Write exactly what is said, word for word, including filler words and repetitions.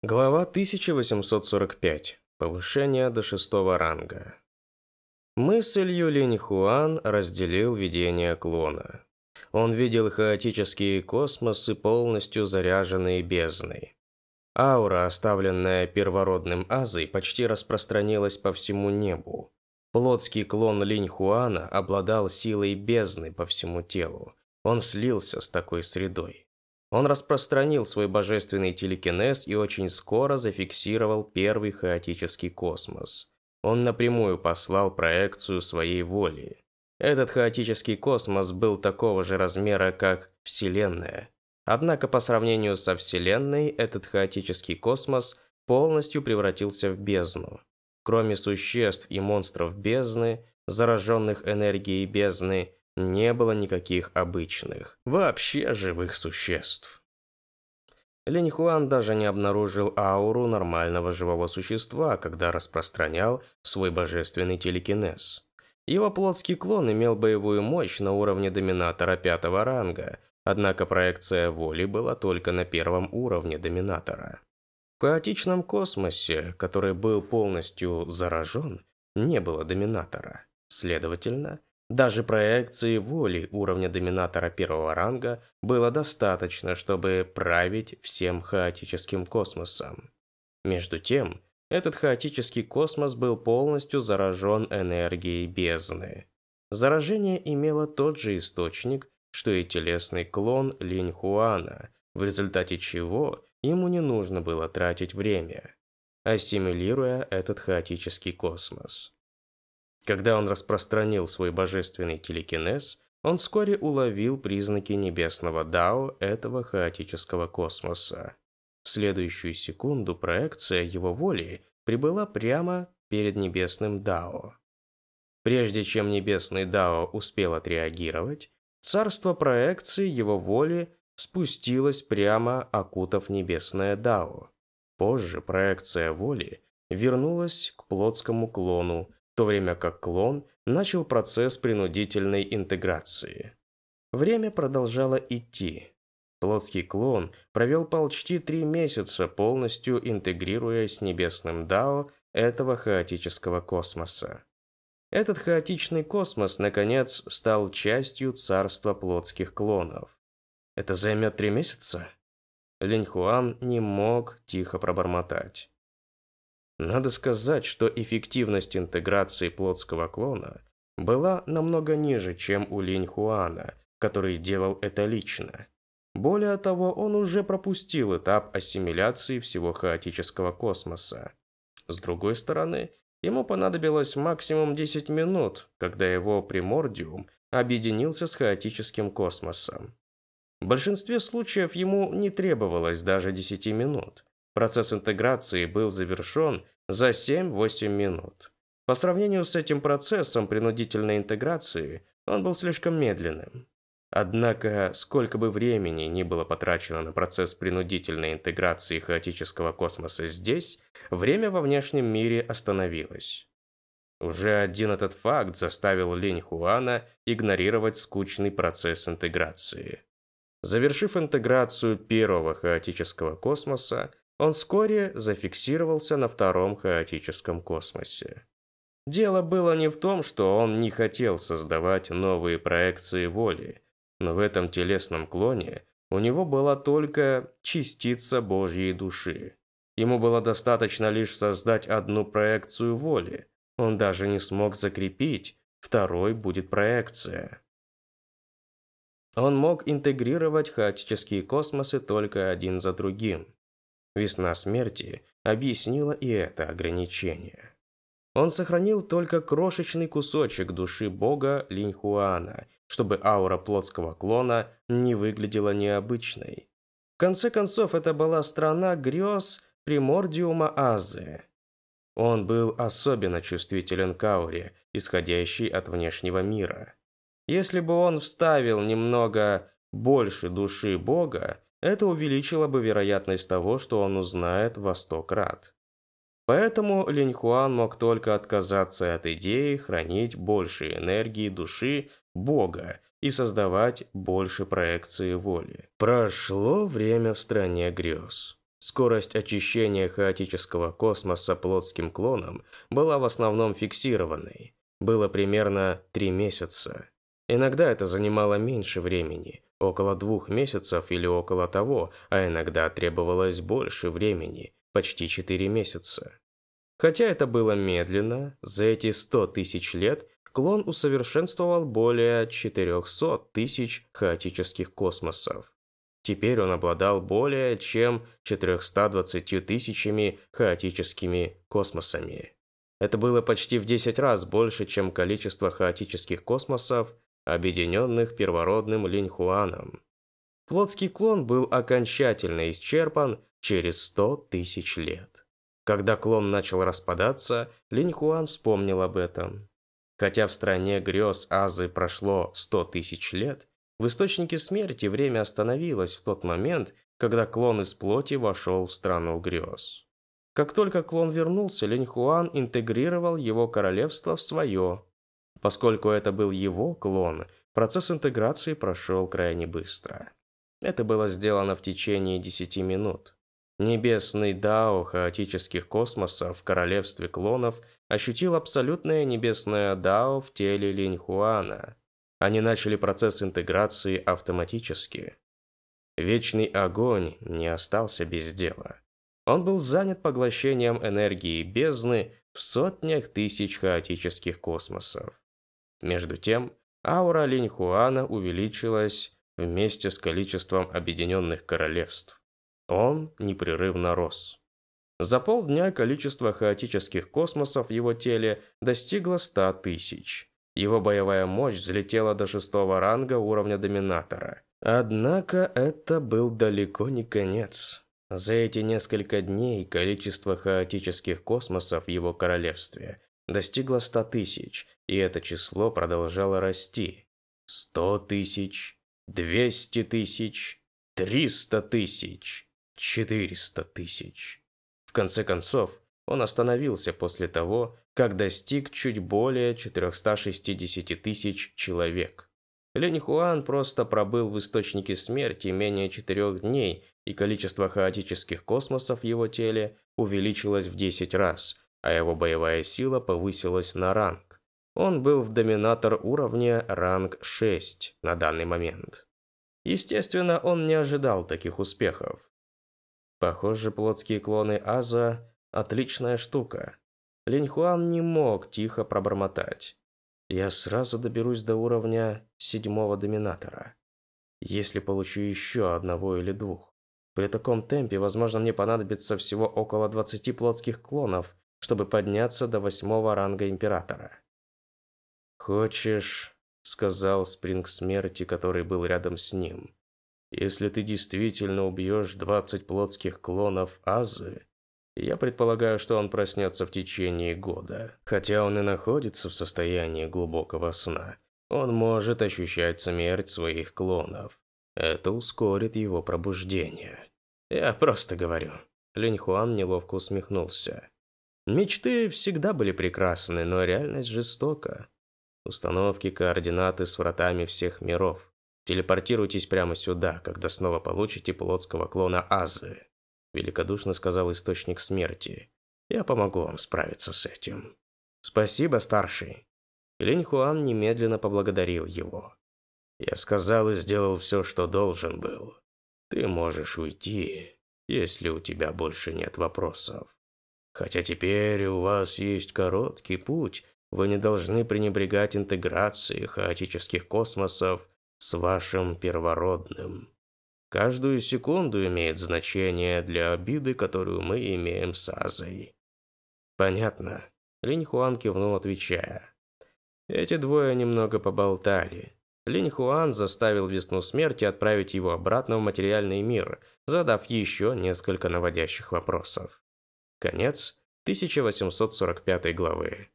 Глава тысяча восемьсот сорок пять. Повышение до шестого ранга. Мыслью Линь Хуан разделил видение клона. Он видел хаотические космосы, полностью заряженные бездной. Аура, оставленная первородным Азой, почти распространилась по всему небу. Плотский клон Линь Хуана обладал силой бездны по всему телу. Он слился с такой средой. Он распространил свой божественный телекинез и очень скоро зафиксировал первый хаотический космос. Он напрямую послал проекцию своей воли. Этот хаотический космос был такого же размера, как Вселенная. Однако по сравнению со Вселенной, этот хаотический космос полностью превратился в бездну. Кроме существ и монстров бездны, зараженных энергией бездны, не было никаких обычных, вообще живых существ. Линь Хуан даже не обнаружил ауру нормального живого существа, когда распространял свой божественный телекинез. Его плотский клон имел боевую мощь на уровне доминатора пятого ранга, однако проекция воли была только на первом уровне доминатора. В хаотичном космосе, который был полностью заражен, не было доминатора. Следовательно, даже проекции воли уровня доминатора первого ранга было достаточно, чтобы править всем хаотическим космосом. Между тем, этот хаотический космос был полностью заражен энергией бездны. Заражение имело тот же источник, что и телесный клон Линь Хуана, в результате чего ему не нужно было тратить время, ассимилируя этот хаотический космос. Когда он распространил свой божественный телекинез, он вскоре уловил признаки небесного дао этого хаотического космоса. В следующую секунду проекция его воли прибыла прямо перед небесным дао. Прежде чем небесный дао успел отреагировать, царство проекции его воли спустилось прямо, окутав небесное дао. Позже проекция воли вернулась к плотскому клону, в то время как клон начал процесс принудительной интеграции. Время продолжало идти. Плотский клон провел почти три месяца, полностью интегрируясь с небесным дао этого хаотического космоса. Этот хаотичный космос, наконец, стал частью царства плотских клонов. «Это займет три месяца?» Линь Хуан не мог тихо пробормотать. Надо сказать, что эффективность интеграции плотского клона была намного ниже, чем у Линь Хуана, который делал это лично. Более того, он уже пропустил этап ассимиляции всего хаотического космоса. С другой стороны, ему понадобилось максимум десять минут, когда его примордиум объединился с хаотическим космосом. В большинстве случаев ему не требовалось даже десяти минут. Процесс интеграции был завершен за семь-восемь минут. По сравнению с этим процессом принудительной интеграции, он был слишком медленным. Однако, сколько бы времени ни было потрачено на процесс принудительной интеграции хаотического космоса здесь, время во внешнем мире остановилось. Уже один этот факт заставил Линь Хуана игнорировать скучный процесс интеграции. Завершив интеграцию первого хаотического космоса, он вскоре зафиксировался на втором хаотическом космосе. Дело было не в том, что он не хотел создавать новые проекции воли, но в этом телесном клоне у него была только частица Божьей души. Ему было достаточно лишь создать одну проекцию воли. Он даже не смог закрепить, второй будет проекция. Он мог интегрировать хаотические космосы только один за другим. Весна смерти объяснила и это ограничение. Он сохранил только крошечный кусочек души бога Линь Хуана, чтобы аура плотского клона не выглядела необычной. В конце концов, это была страна грез примордиума Азы. Он был особенно чувствителен к ауре, исходящей от внешнего мира. Если бы он вставил немного больше души бога, это увеличило бы вероятность того, что он узнает во сто крат. Поэтому Линь Хуан мог только отказаться от идеи хранить больше энергии души бога и создавать больше проекции воли. Прошло время в стране грез. Скорость очищения хаотического космоса плотским клоном была в основном фиксированной. Было примерно три месяца. Иногда это занимало меньше времени, около двух месяцев или около того, а иногда требовалось больше времени, почти четыре месяца. Хотя это было медленно, за эти сто тысяч лет клон усовершенствовал более четырехсот тысяч хаотических космосов. Теперь он обладал более чем четырьмястами двадцатью тысячами хаотическими космосами. Это было почти в десять раз больше, чем количество хаотических космосов, объединенных первородным Линьхуаном. Плотский клон был окончательно исчерпан через сто тысяч лет. Когда клон начал распадаться, Линьхуан вспомнил об этом. Хотя в стране грез Азы прошло сто тысяч лет, в Источнике Смерти время остановилось в тот момент, когда клон из плоти вошел в страну грез. Как только клон вернулся, Линьхуан интегрировал его королевство в свое. Поскольку это был его клон, процесс интеграции прошел крайне быстро. Это было сделано в течение десяти минут. Небесный дао хаотических космосов в королевстве клонов ощутил абсолютное небесное дао в теле Линьхуана. Они начали процесс интеграции автоматически. Вечный огонь не остался без дела. Он был занят поглощением энергии бездны в сотнях тысяч хаотических космосов. Между тем, аура Линьхуана увеличилась вместе с количеством объединенных королевств. Он непрерывно рос. За полдня количество хаотических космосов в его теле достигло ста тысяч. Его боевая мощь взлетела до шестого ранга уровня Доминатора. Однако это был далеко не конец. За эти несколько дней количество хаотических космосов в его королевстве достигло ста тысяч, и это число продолжало расти. Сто тысяч, двести тысяч, триста тысяч, четыреста тысяч. В конце концов, он остановился после того, как достиг чуть более четырёхсот шестидесяти тысяч человек. Линьхуан просто пробыл в Источнике Смерти менее четырех дней, и количество хаотических космосов в его теле увеличилось в десять раз, а его боевая сила повысилась на ранг. Он был в Доминатор уровне ранг шесть на данный момент. Естественно, он не ожидал таких успехов. Похоже, плотские клоны Аза – отличная штука. Линьхуан не мог тихо пробормотать. Я сразу доберусь до уровня седьмого Доминатора. Если получу еще одного или двух. При таком темпе, возможно, мне понадобится всего около двадцати плотских клонов, чтобы подняться до восьмого ранга Императора. «Хочешь, — сказал Спринг Смерти, который был рядом с ним, — если ты действительно убьешь двадцать плотских клонов Азы, я предполагаю, что он проснется в течение года. Хотя он и находится в состоянии глубокого сна, он может ощущать смерть своих клонов. Это ускорит его пробуждение. Я просто говорю». Линьхуан неловко усмехнулся. Мечты всегда были прекрасны, но реальность жестока. Установки координаты с вратами всех миров. Телепортируйтесь прямо сюда, когда снова получите плотского клона Азы. Великодушно сказал Источник Смерти. Я помогу вам справиться с этим. Спасибо, старший. Линьхуан немедленно поблагодарил его. Я сказал и сделал все, что должен был. Ты можешь уйти, если у тебя больше нет вопросов. Хотя теперь у вас есть короткий путь, вы не должны пренебрегать интеграцией хаотических космосов с вашим первородным. Каждую секунду имеет значение для обиды, которую мы имеем с Азой. Понятно. Линьхуан кивнул, отвечая. Эти двое немного поболтали. Линьхуан заставил Весну Смерти отправить его обратно в материальный мир, задав еще несколько наводящих вопросов. Конец тысяча восемьсот сорок пятой главы.